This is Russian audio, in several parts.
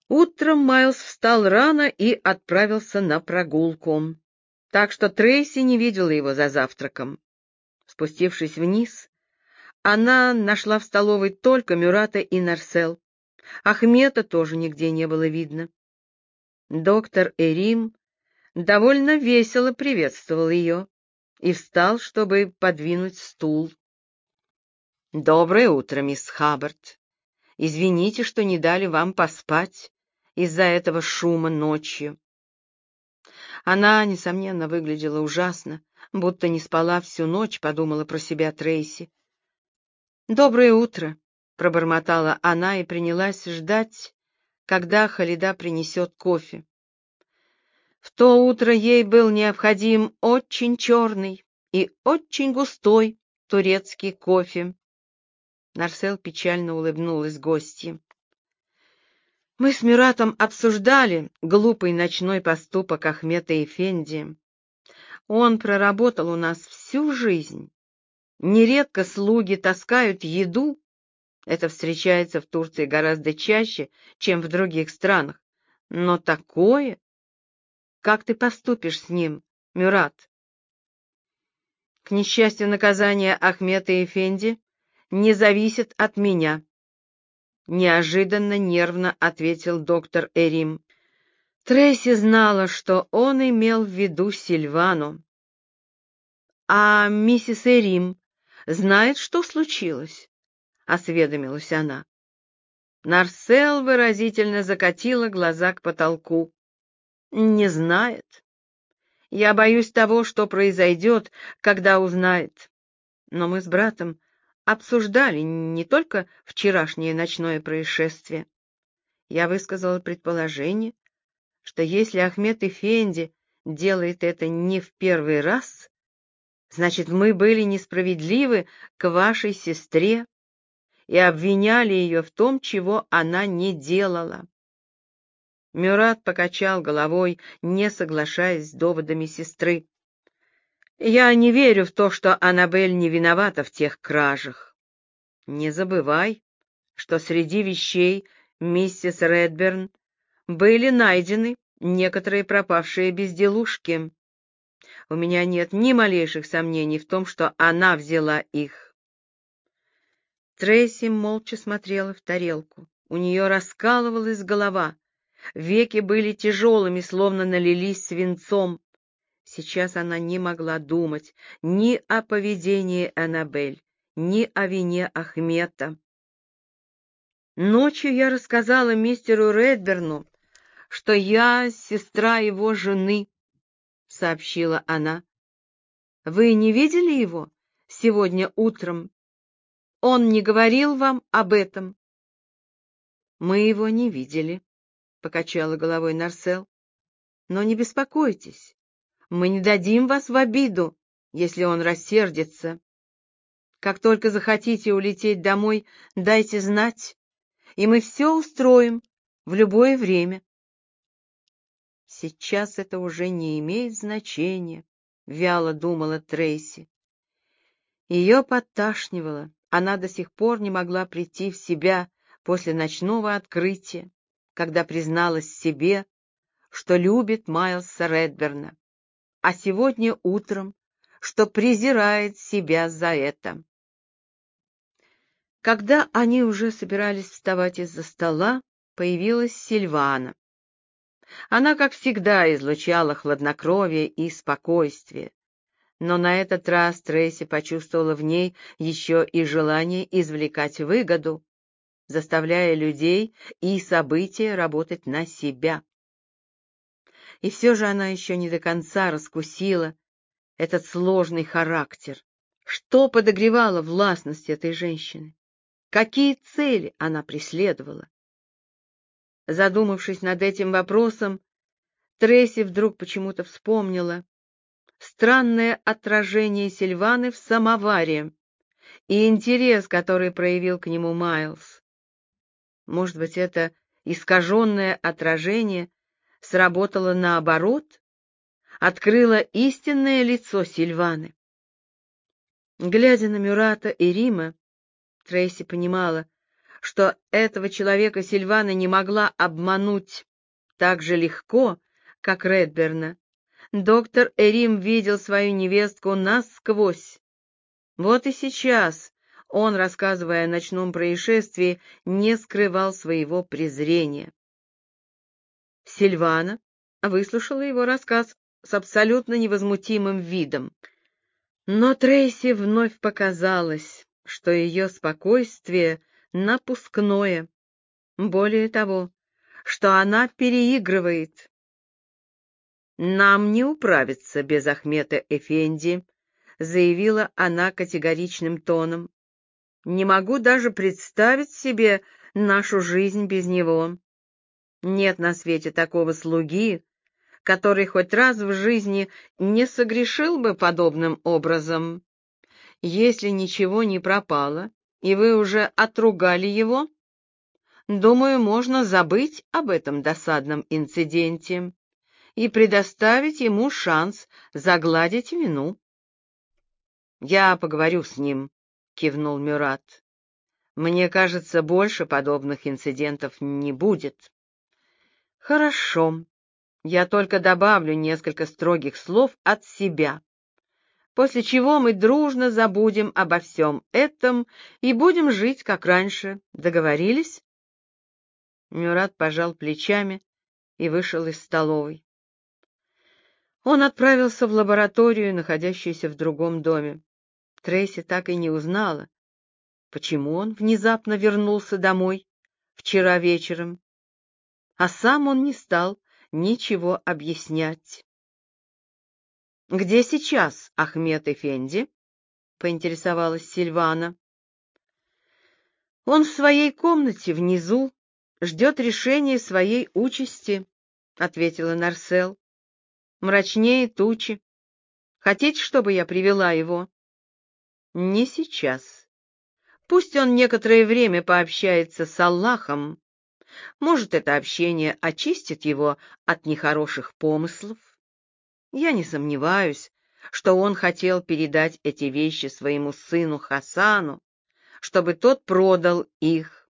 Утром Майлз встал рано и отправился на прогулку, так что Трейси не видела его за завтраком. Спустившись вниз, она нашла в столовой только Мюрата и Нарсел. Ахмета тоже нигде не было видно. Доктор Эрим довольно весело приветствовал ее и встал, чтобы подвинуть стул. «Доброе утро, мисс Хаббард. Извините, что не дали вам поспать из-за этого шума ночью». Она, несомненно, выглядела ужасно, будто не спала всю ночь, подумала про себя Трейси. «Доброе утро», — пробормотала она и принялась ждать, когда Халида принесет кофе. В то утро ей был необходим очень черный и очень густой турецкий кофе. Нарсел печально улыбнулась гостье. Мы с Мюратом обсуждали глупый ночной поступок Ахмета Эфенди. Он проработал у нас всю жизнь. Нередко слуги таскают еду. Это встречается в Турции гораздо чаще, чем в других странах. Но такое... Как ты поступишь с ним, Мюрат? К несчастью, наказание Ахмета Эфенди не зависит от меня. Неожиданно нервно ответил доктор Эрим. Трейси знала, что он имел в виду Сильвану. «А миссис Эрим знает, что случилось?» — осведомилась она. Нарсел выразительно закатила глаза к потолку. «Не знает. Я боюсь того, что произойдет, когда узнает. Но мы с братом обсуждали не только вчерашнее ночное происшествие. Я высказала предположение, что если Ахмет Эфенди делает это не в первый раз, значит, мы были несправедливы к вашей сестре и обвиняли ее в том, чего она не делала. Мюрат покачал головой, не соглашаясь с доводами сестры. Я не верю в то, что Аннабель не виновата в тех кражах. Не забывай, что среди вещей миссис Редберн были найдены некоторые пропавшие безделушки. У меня нет ни малейших сомнений в том, что она взяла их. Трейси молча смотрела в тарелку. У нее раскалывалась голова. Веки были тяжелыми, словно налились свинцом. Сейчас она не могла думать ни о поведении Аннабель, ни о вине Ахмета. Ночью я рассказала мистеру Редберну, что я сестра его жены, — сообщила она. — Вы не видели его сегодня утром? Он не говорил вам об этом? — Мы его не видели, — покачала головой Нарсел. — Но не беспокойтесь, мы не дадим вас в обиду, если он рассердится. Как только захотите улететь домой, дайте знать, и мы все устроим в любое время. Сейчас это уже не имеет значения, — вяло думала Трейси. Ее подташнивало, она до сих пор не могла прийти в себя после ночного открытия, когда призналась себе, что любит Майлса Редберна, а сегодня утром, что презирает себя за это. Когда они уже собирались вставать из-за стола, появилась Сильвана. Она, как всегда, излучала хладнокровие и спокойствие, но на этот раз Трейси почувствовала в ней еще и желание извлекать выгоду, заставляя людей и события работать на себя. И все же она еще не до конца раскусила этот сложный характер. Что подогревало властность этой женщины? Какие цели она преследовала? Задумавшись над этим вопросом, Трейси вдруг почему-то вспомнила странное отражение Сильваны в самоваре и интерес, который проявил к нему Майлз. Может быть, это искаженное отражение сработало наоборот, открыло истинное лицо Сильваны. Глядя на Мюрата и Рима, Трейси понимала, что этого человека Сильвана не могла обмануть так же легко, как Редберна. Доктор Эрим видел свою невестку насквозь. Вот и сейчас он, рассказывая о ночном происшествии, не скрывал своего презрения. Сильвана выслушала его рассказ с абсолютно невозмутимым видом. Но Трейси вновь показалось, что ее спокойствие напускное. Более того, что она переигрывает. «Нам не управиться без Ахмета Эфенди», — заявила она категоричным тоном. «Не могу даже представить себе нашу жизнь без него. Нет на свете такого слуги, который хоть раз в жизни не согрешил бы подобным образом. Если ничего не пропало, и вы уже отругали его, думаю, можно забыть об этом досадном инциденте и предоставить ему шанс загладить вину». «Я поговорю с ним», — кивнул Мюрат. «Мне кажется, больше подобных инцидентов не будет». «Хорошо. Я только добавлю несколько строгих слов от себя, после чего мы дружно забудем обо всем этом и будем жить, как раньше. Договорились?» Мюрат пожал плечами и вышел из столовой. Он отправился в лабораторию, находящуюся в другом доме. Трейси так и не узнала, почему он внезапно вернулся домой вчера вечером, а сам он не стал ничего объяснять. «Где сейчас Ахмет Эфенди?» — поинтересовалась Сильвана. «Он в своей комнате внизу, ждет решения своей участи», — ответила Нарсел. «Мрачнее тучи. Хотите, чтобы я привела его?» «Не сейчас. Пусть он некоторое время пообщается с Аллахом. Может, это общение очистит его от нехороших помыслов. Я не сомневаюсь, что он хотел передать эти вещи своему сыну Хасану, чтобы тот продал их.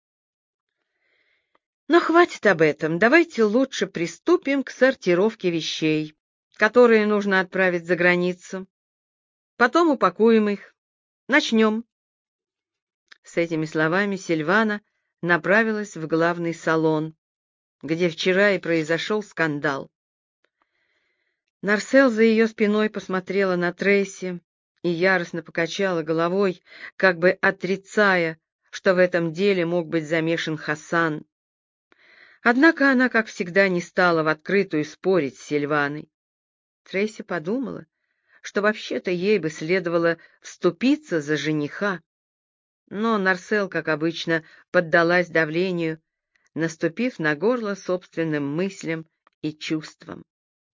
Но хватит об этом, давайте лучше приступим к сортировке вещей, которые нужно отправить за границу. Потом упакуем их. Начнем». С этими словами Сильвана направилась в главный салон, где вчера и произошел скандал. Нарсел за ее спиной посмотрела на Трейси и яростно покачала головой, как бы отрицая, что в этом деле мог быть замешан Хасан. Однако она, как всегда, не стала в открытую спорить с Сильваной. Трейси подумала, что вообще-то ей бы следовало вступиться за жениха, но Нарсел, как обычно, поддалась давлению, наступив на горло собственным мыслям и чувствам.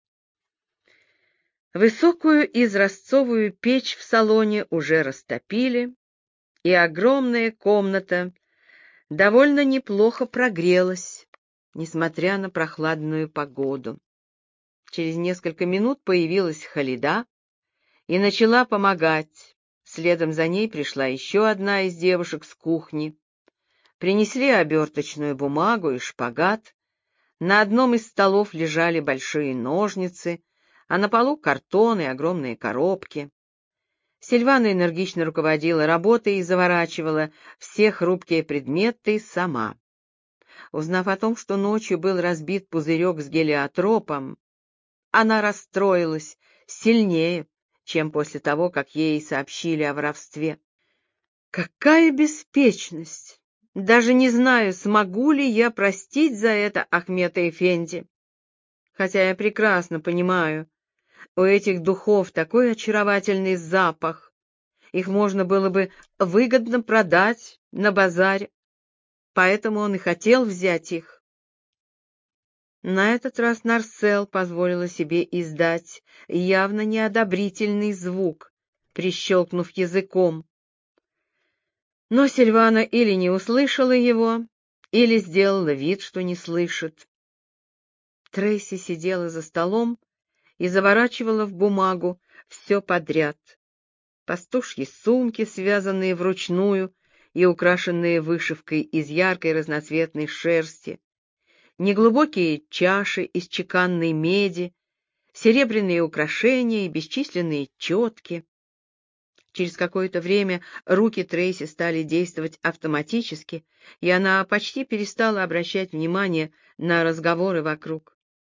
Высокую изразцовую печь в салоне уже растопили, и огромная комната довольно неплохо прогрелась, несмотря на прохладную погоду. Через несколько минут появилась Халида и начала помогать. Следом за ней пришла еще одна из девушек с кухни. Принесли оберточную бумагу и шпагат. На одном из столов лежали большие ножницы, а на полу картон и огромные коробки. Сильвана энергично руководила работой и заворачивала все хрупкие предметы сама. Узнав о том, что ночью был разбит пузырек с гелиотропом, она расстроилась сильнее, чем после того, как ей сообщили о воровстве. «Какая беспечность! Даже не знаю, смогу ли я простить за это Ахмета Эфенди. Хотя я прекрасно понимаю, у этих духов такой очаровательный запах. Их можно было бы выгодно продать на базаре, поэтому он и хотел взять их». На этот раз Нарсел позволила себе издать явно неодобрительный звук, прищелкнув языком. Но Сильвана или не услышала его, или сделала вид, что не слышит. Трейси сидела за столом и заворачивала в бумагу все подряд. Пастушьи сумки, связанные вручную и украшенные вышивкой из яркой разноцветной шерсти, неглубокие чаши из чеканной меди, серебряные украшения и бесчисленные четки. Через какое-то время руки Трейси стали действовать автоматически, и она почти перестала обращать внимание на разговоры вокруг.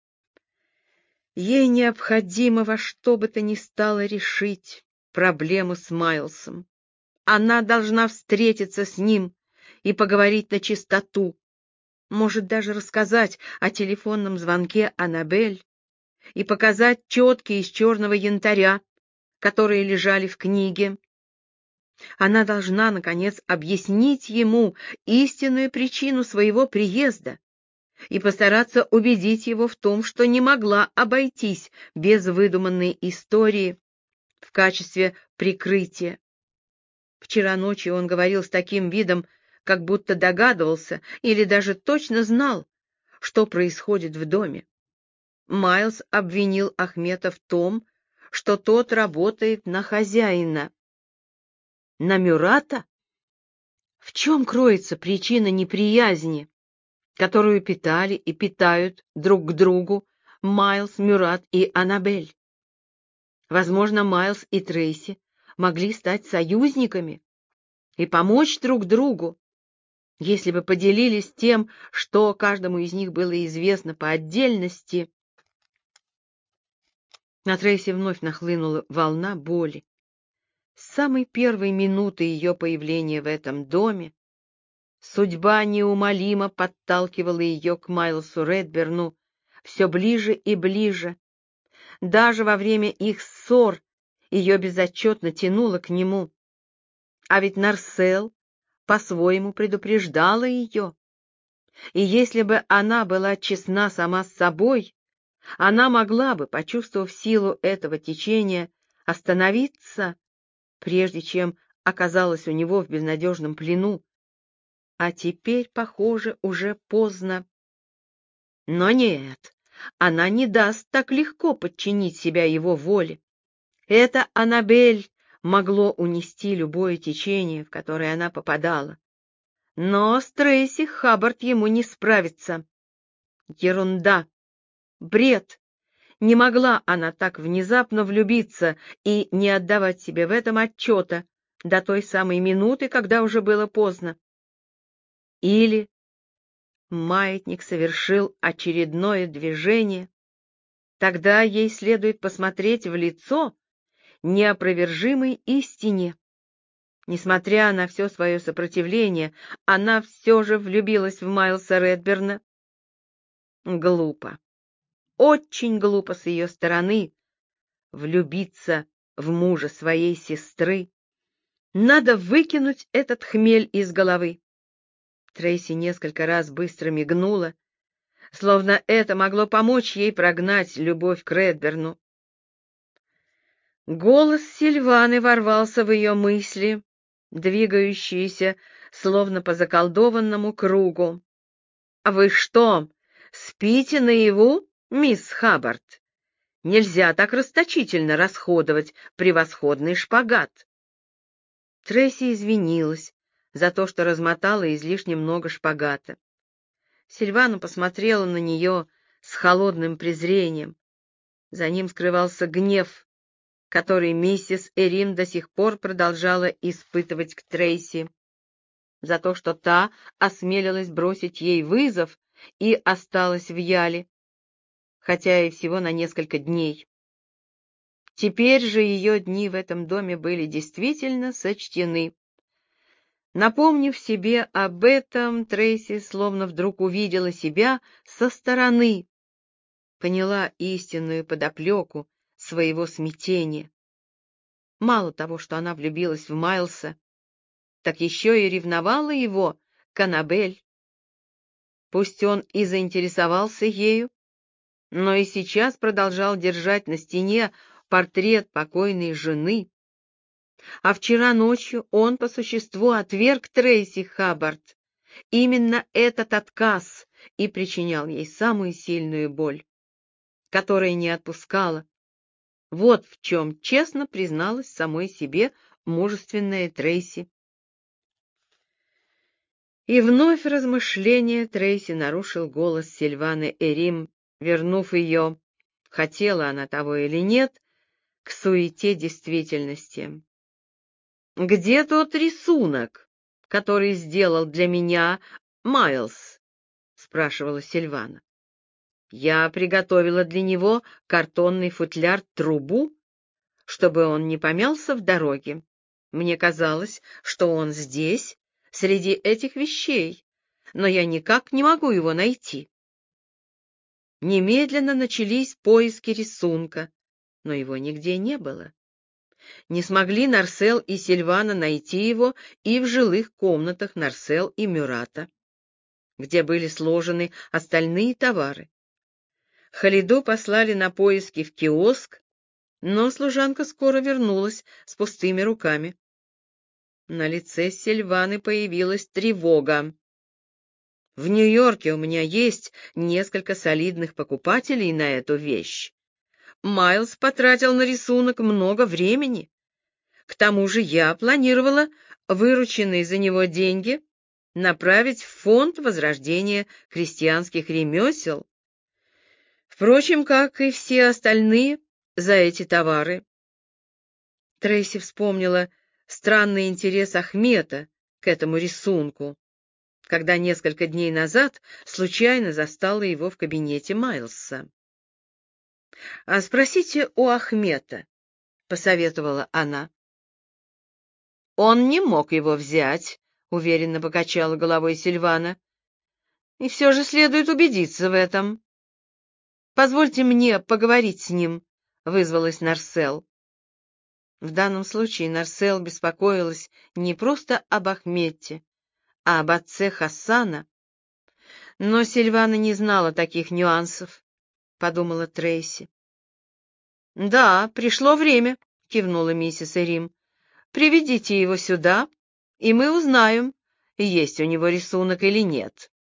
Ей необходимо во что бы то ни стало решить проблему с Майлсом. Она должна встретиться с ним и поговорить начистоту, может даже рассказать о телефонном звонке Аннабель и показать четки из черного янтаря, которые лежали в книге. Она должна, наконец, объяснить ему истинную причину своего приезда и постараться убедить его в том, что не могла обойтись без выдуманной истории в качестве прикрытия. Вчера ночью он говорил с таким видом, как будто догадывался или даже точно знал, что происходит в доме. Майлз обвинил Ахмета в том, что тот работает на хозяина. На Мюрата? В чем кроется причина неприязни, которую питали и питают друг к другу Майлз, Мюрат и Аннабель? Возможно, Майлз и Трейси могли стать союзниками и помочь друг другу, если бы поделились тем, что каждому из них было известно по отдельности. На Трейси вновь нахлынула волна боли. С самой первой минуты ее появления в этом доме судьба неумолимо подталкивала ее к Майлсу Редберну все ближе и ближе. Даже во время их ссор ее безотчетно тянуло к нему. А ведь Нарсел по-своему предупреждала ее. И если бы она была честна сама с собой, она могла бы, почувствовав силу этого течения, остановиться, прежде чем оказалась у него в безнадежном плену. А теперь, похоже, уже поздно. Но нет, она не даст так легко подчинить себя его воле. Это Аннабель могло унести любое течение, в которое она попадала. Но с Трейси Хаббард ему не справится. Ерунда, бред. Не могла она так внезапно влюбиться и не отдавать себе в этом отчета до той самой минуты, когда уже было поздно. Или маятник совершил очередное движение. Тогда ей следует посмотреть в лицо неопровержимой истине. Несмотря на все свое сопротивление, она все же влюбилась в Майлса Редберна. Глупо, очень глупо с ее стороны влюбиться в мужа своей сестры. Надо выкинуть этот хмель из головы. Трейси несколько раз быстро мигнула, словно это могло помочь ей прогнать любовь к Редберну. Голос Сильваны ворвался в ее мысли, двигающиеся словно по заколдованному кругу. «А вы что, спите наяву, мисс Хаббард? Нельзя так расточительно расходовать превосходный шпагат». Трейси извинилась за то, что размотала излишне много шпагата. Сильвана посмотрела на нее с холодным презрением. За ним скрывался гнев, который миссис Эрин до сих пор продолжала испытывать к Трейси, за то, что та осмелилась бросить ей вызов и осталась в Яле, хотя и всего на несколько дней. Теперь же ее дни в этом доме были действительно сочтены. Напомнив себе об этом, Трейси словно вдруг увидела себя со стороны, поняла истинную подоплеку своего смятения. Мало того, что она влюбилась в Майлса, так еще и ревновала его к Аннабель. Пусть он и заинтересовался ею, но и сейчас продолжал держать на стене портрет покойной жены. А вчера ночью он по существу отверг Трейси Хаббард. Именно этот отказ и причинял ей самую сильную боль, которая не отпускала. Вот в чем честно призналась самой себе мужественная Трейси. И вновь размышление Трейси нарушил голос Сильваны Эрим, вернув ее, хотела она того или нет, к суете действительности. «Где тот рисунок, который сделал для меня Майлз?» — спрашивала Сильвана. «Я приготовила для него картонный футляр-трубу, чтобы он не помялся в дороге. Мне казалось, что он здесь, среди этих вещей, но я никак не могу его найти». Немедленно начались поиски рисунка, но его нигде не было. Не смогли Нарсел и Сильвана найти его и в жилых комнатах Нарсел и Мюрата, где были сложены остальные товары. Халиду послали на поиски в киоск, но служанка скоро вернулась с пустыми руками. На лице Сильваны появилась тревога. «В Нью-Йорке у меня есть несколько солидных покупателей на эту вещь. Майлз потратил на рисунок много времени. К тому же я планировала вырученные за него деньги направить в фонд возрождения крестьянских ремесел. Впрочем, как и все остальные за эти товары». Трейси вспомнила странный интерес Ахмета к этому рисунку, когда несколько дней назад случайно застала его в кабинете Майлса. «А спросите у Ахмета», — посоветовала она. «Он не мог его взять», — уверенно покачала головой Сильвана. «И все же следует убедиться в этом». «Позвольте мне поговорить с ним», — вызвалась Нарсел. В данном случае Нарсел беспокоилась не просто об Ахмете, а об отце Хасана. Но Сильвана не знала таких нюансов, — подумала Трейси. «Да, пришло время», — кивнула миссис Эрим. «Приведите его сюда, и мы узнаем, есть у него рисунок или нет».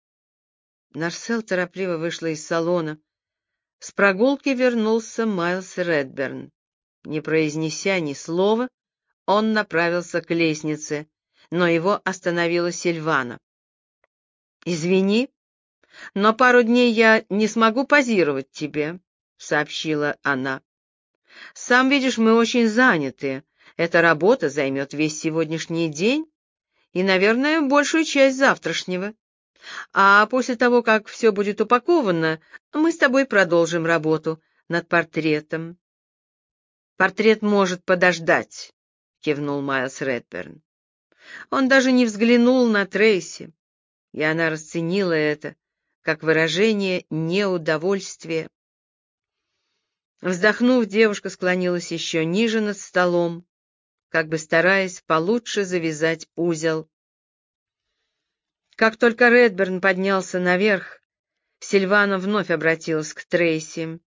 Нарсел торопливо вышла из салона. С прогулки вернулся Майлз Редберн. Не произнеся ни слова, он направился к лестнице, но его остановила Сильвана. «Извини, но пару дней я не смогу позировать тебе», — сообщила она. «Сам видишь, мы очень заняты. Эта работа займет весь сегодняшний день и, наверное, большую часть завтрашнего. А после того, как все будет упаковано, мы с тобой продолжим работу над портретом». «Портрет может подождать», — кивнул Майлз Редберн. Он даже не взглянул на Трейси, и она расценила это как выражение неудовольствия. Вздохнув, девушка склонилась еще ниже над столом, как бы стараясь получше завязать узел. Как только Редберн поднялся наверх, Сильвана вновь обратилась к Трейси.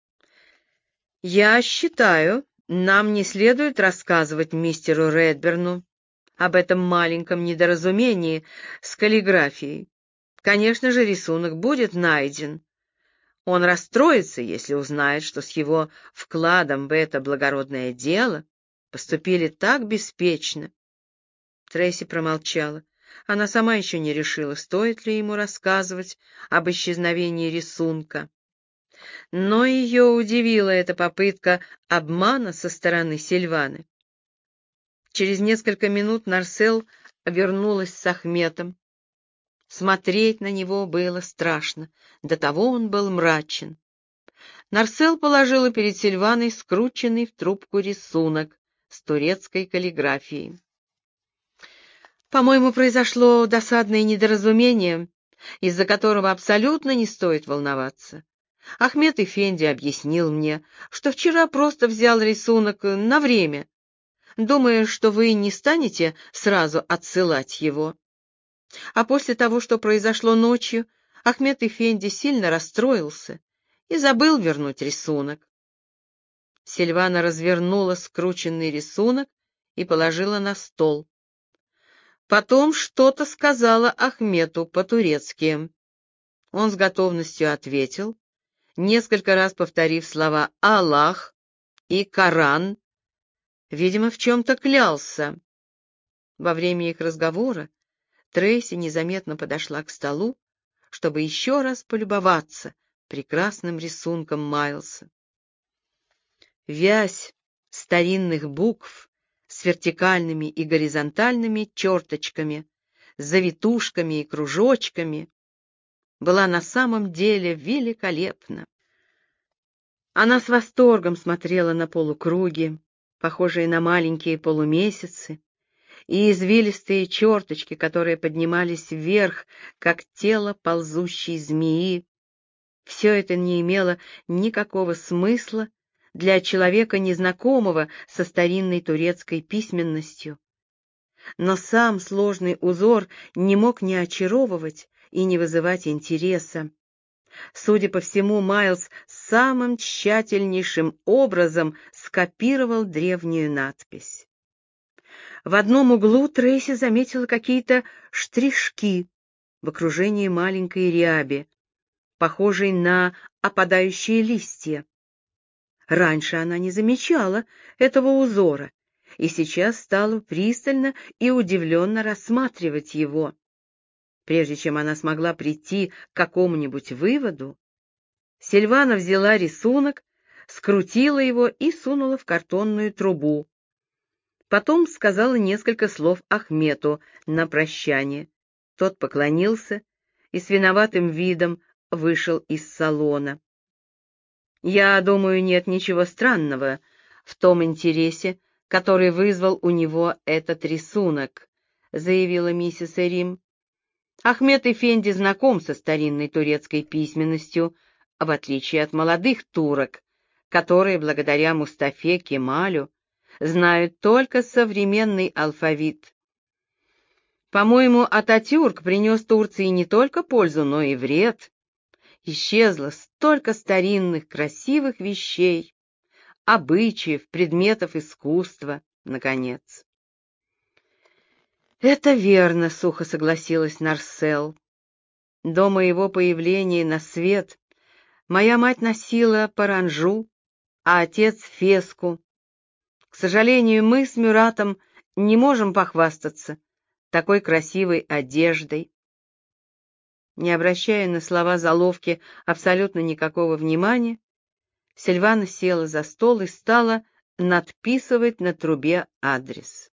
«Я считаю, нам не следует рассказывать мистеру Редберну об этом маленьком недоразумении с каллиграфией. Конечно же, рисунок будет найден. Он расстроится, если узнает, что с его вкладом в это благородное дело поступили так беспечно». Трейси промолчала. Она сама еще не решила, стоит ли ему рассказывать об исчезновении рисунка. Но ее удивила эта попытка обмана со стороны Сильваны. Через несколько минут Нарсел вернулась с Ахметом. Смотреть на него было страшно, до того он был мрачен. Нарсел положила перед Сильваной скрученный в трубку рисунок с турецкой каллиграфией. «По-моему, произошло досадное недоразумение, из-за которого абсолютно не стоит волноваться. Ахмет Эфенди объяснил мне, что вчера просто взял рисунок на время, думая, что вы не станете сразу отсылать его. А после того, что произошло ночью, Ахмет Эфенди сильно расстроился и забыл вернуть рисунок». Сильвана развернула скрученный рисунок и положила на стол. Потом что-то сказала Ахмету по-турецки. Он с готовностью ответил, несколько раз повторив слова «Аллах» и «Коран», видимо, в чем-то клялся. Во время их разговора Трейси незаметно подошла к столу, чтобы еще раз полюбоваться прекрасным рисунком Майлса. Вязь старинных букв с вертикальными и горизонтальными черточками, завитушками и кружочками была на самом деле великолепна. Она с восторгом смотрела на полукруги, похожие на маленькие полумесяцы, и извилистые черточки, которые поднимались вверх, как тело ползущей змеи. Все это не имело никакого смысла для человека, незнакомого со старинной турецкой письменностью. Но сам сложный узор не мог не очаровывать и не вызывать интереса. Судя по всему, Майлз самым тщательнейшим образом скопировал древнюю надпись. В одном углу Трейси заметила какие-то штришки в окружении маленькой ряби, похожей на опадающие листья. Раньше она не замечала этого узора, и сейчас стала пристально и удивленно рассматривать его. Прежде чем она смогла прийти к какому-нибудь выводу, Сильвана взяла рисунок, скрутила его и сунула в картонную трубу. Потом сказала несколько слов Ахмету на прощание. Тот поклонился и с виноватым видом вышел из салона. «Я думаю, нет ничего странного в том интересе, который вызвал у него этот рисунок», — заявила миссис Эрим. «Ахмед Эфенди знаком со старинной турецкой письменностью, в отличие от молодых турок, которые, благодаря Мустафе Кемалю, знают только современный алфавит. По-моему, Ататюрк принес Турции не только пользу, но и вред. Исчезло столько старинных красивых вещей, обычаев, предметов искусства, наконец». «Это верно», — сухо согласилась Нарсел. «До моего появления на свет моя мать носила паранджу, а отец — феску. К сожалению, мы с Мюратом не можем похвастаться такой красивой одеждой». Не обращая на слова заловки абсолютно никакого внимания, Сильвана села за стол и стала надписывать на трубе адрес.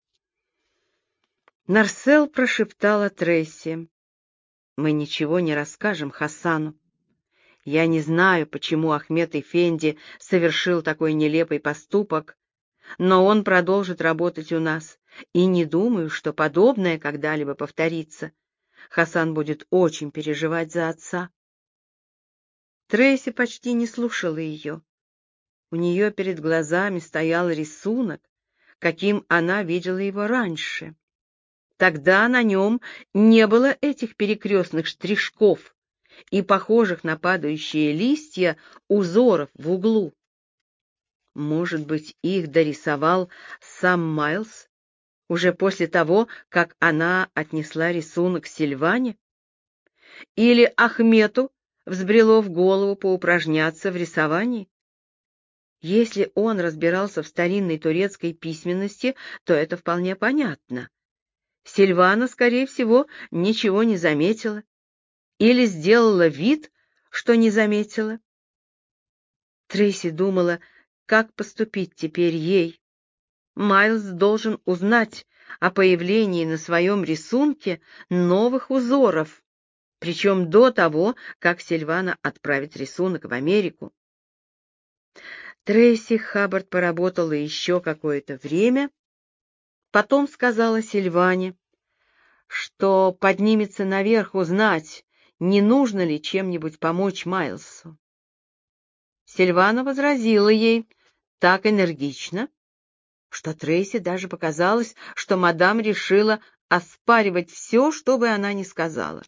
Нарсел прошептала Трейси: «Мы ничего не расскажем Хасану. Я не знаю, почему Ахмед Эфенди совершил такой нелепый поступок, но он продолжит работать у нас, и не думаю, что подобное когда-либо повторится. Хасан будет очень переживать за отца». Трейси почти не слушала ее. У нее перед глазами стоял рисунок, каким она видела его раньше. Тогда на нем не было этих перекрестных штришков и похожих на падающие листья узоров в углу. Может быть, их дорисовал сам Майлз уже после того, как она отнесла рисунок Сильване? Или Ахмету взбрело в голову поупражняться в рисовании? Если он разбирался в старинной турецкой письменности, то это вполне понятно. Сильвана, скорее всего, ничего не заметила или сделала вид, что не заметила. Трейси думала, как поступить теперь ей. Майлз должен узнать о появлении на своем рисунке новых узоров, причем до того, как Сильвана отправит рисунок в Америку. Трейси Хаббард поработала еще какое-то время, потом сказала Сильване, что поднимется наверх узнать, не нужно ли чем-нибудь помочь Майлсу. Сильвана возразила ей так энергично, что Трейси даже показалось, что мадам решила оспаривать все, что бы она ни сказала.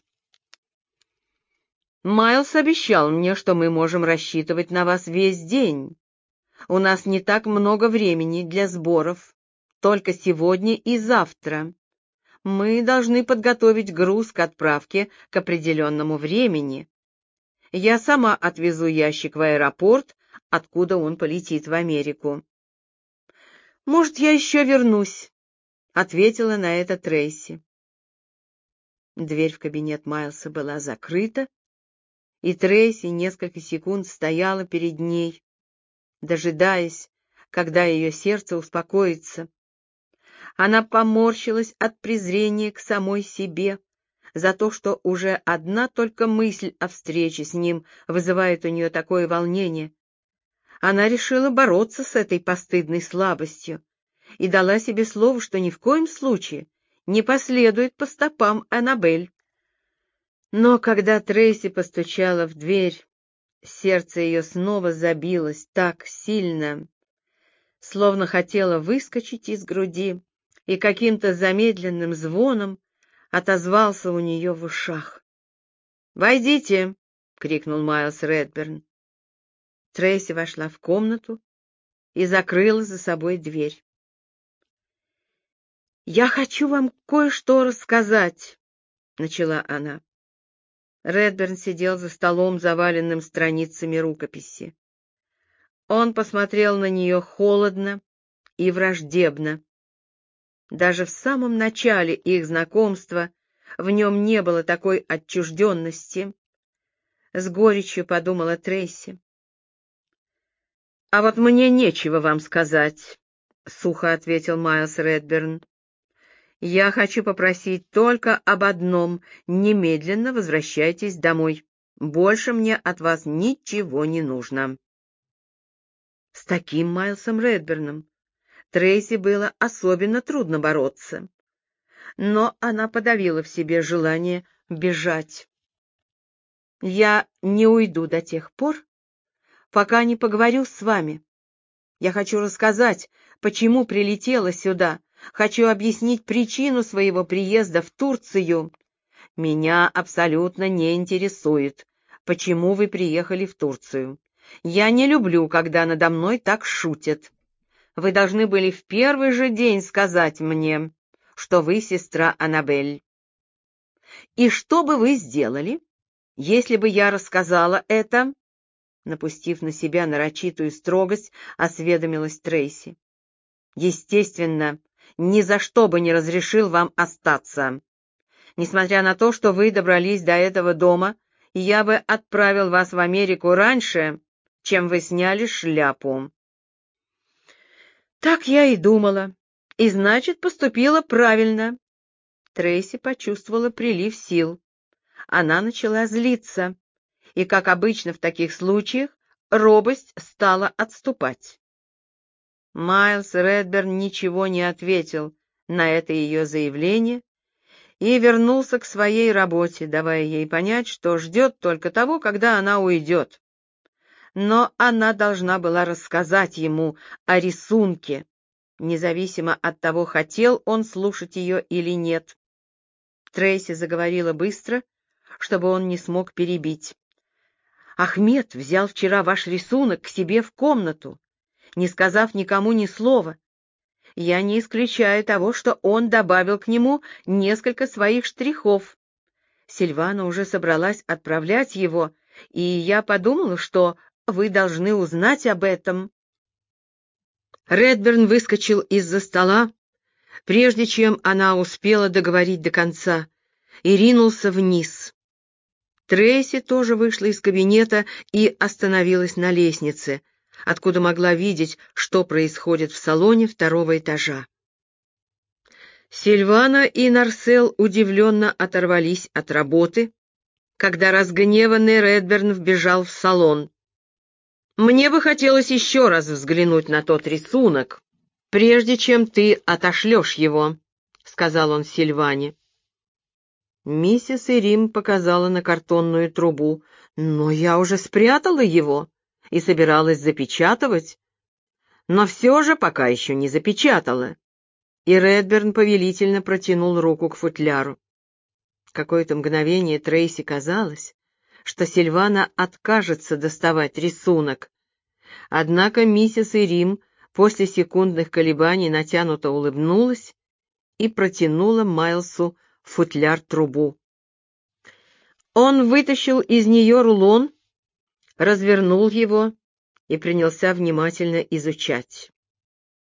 «Майлс обещал мне, что мы можем рассчитывать на вас весь день. У нас не так много времени для сборов, только сегодня и завтра. Мы должны подготовить груз к отправке к определенному времени. Я сама отвезу ящик в аэропорт, откуда он полетит в Америку». «Может, я еще вернусь», — ответила на это Трейси. Дверь в кабинет Майлса была закрыта, и Трейси несколько секунд стояла перед ней, дожидаясь, когда ее сердце успокоится. Она поморщилась от презрения к самой себе за то, что уже одна только мысль о встрече с ним вызывает у нее такое волнение. Она решила бороться с этой постыдной слабостью и дала себе слово, что ни в коем случае не последует по стопам Аннабель. Но когда Трейси постучала в дверь, сердце ее снова забилось так сильно, словно хотело выскочить из груди, и каким-то замедленным звоном отозвался у нее в ушах. «Войдите!» — крикнул Майлз Редберн. Трейси вошла в комнату и закрыла за собой дверь. «Я хочу вам кое-что рассказать», — начала она. Редберн сидел за столом, заваленным страницами рукописи. Он посмотрел на нее холодно и враждебно. Даже в самом начале их знакомства в нем не было такой отчужденности. С горечью подумала Трейси. «А вот мне нечего вам сказать», — сухо ответил Майлз Редберн. «Я хочу попросить только об одном — немедленно возвращайтесь домой. Больше мне от вас ничего не нужно». С таким Майлсом Редберном Трейси было особенно трудно бороться, но она подавила в себе желание бежать. «Я не уйду до тех пор, пока не поговорю с вами. Я хочу рассказать, почему прилетела сюда, хочу объяснить причину своего приезда в Турцию. Меня абсолютно не интересует, почему вы приехали в Турцию. Я не люблю, когда надо мной так шутят. Вы должны были в первый же день сказать мне, что вы сестра Аннабель. И что бы вы сделали, если бы я рассказала это?» Напустив на себя нарочитую строгость, осведомилась Трейси. «Естественно, ни за что бы не разрешил вам остаться. Несмотря на то, что вы добрались до этого дома, я бы отправил вас в Америку раньше, чем вы сняли шляпу». «Так я и думала. И значит, поступила правильно». Трейси почувствовала прилив сил. Она начала злиться, и, как обычно в таких случаях, робость стала отступать. Майлз Редберн ничего не ответил на это ее заявление и вернулся к своей работе, давая ей понять, что ждет только того, когда она уйдет. Но она должна была рассказать ему о рисунке, независимо от того, хотел он слушать ее или нет. Трейси заговорила быстро, чтобы он не смог перебить. «Ахмед взял вчера ваш рисунок к себе в комнату, не сказав никому ни слова. Я не исключаю того, что он добавил к нему несколько своих штрихов. Сильвана уже собралась отправлять его, и я подумала, что вы должны узнать об этом». Редберн выскочил из-за стола, прежде чем она успела договорить до конца, и ринулся вниз. Трейси тоже вышла из кабинета и остановилась на лестнице, откуда могла видеть, что происходит в салоне второго этажа. Сильвана и Нарсел удивленно оторвались от работы, когда разгневанный Редберн вбежал в салон. «Мне бы хотелось еще раз взглянуть на тот рисунок, прежде чем ты отошлешь его», — сказал он Сильване. Миссис Ирим показала на картонную трубу. «Но я уже спрятала его и собиралась запечатывать, но все же пока еще не запечатала». И Редберн повелительно протянул руку к футляру. Какое-то мгновение Трейси казалось, что Сильвана откажется доставать рисунок. Однако миссис Ирим после секундных колебаний натянуто улыбнулась и протянула Майлсу футляр-трубу. Он вытащил из нее рулон, развернул его и принялся внимательно изучать.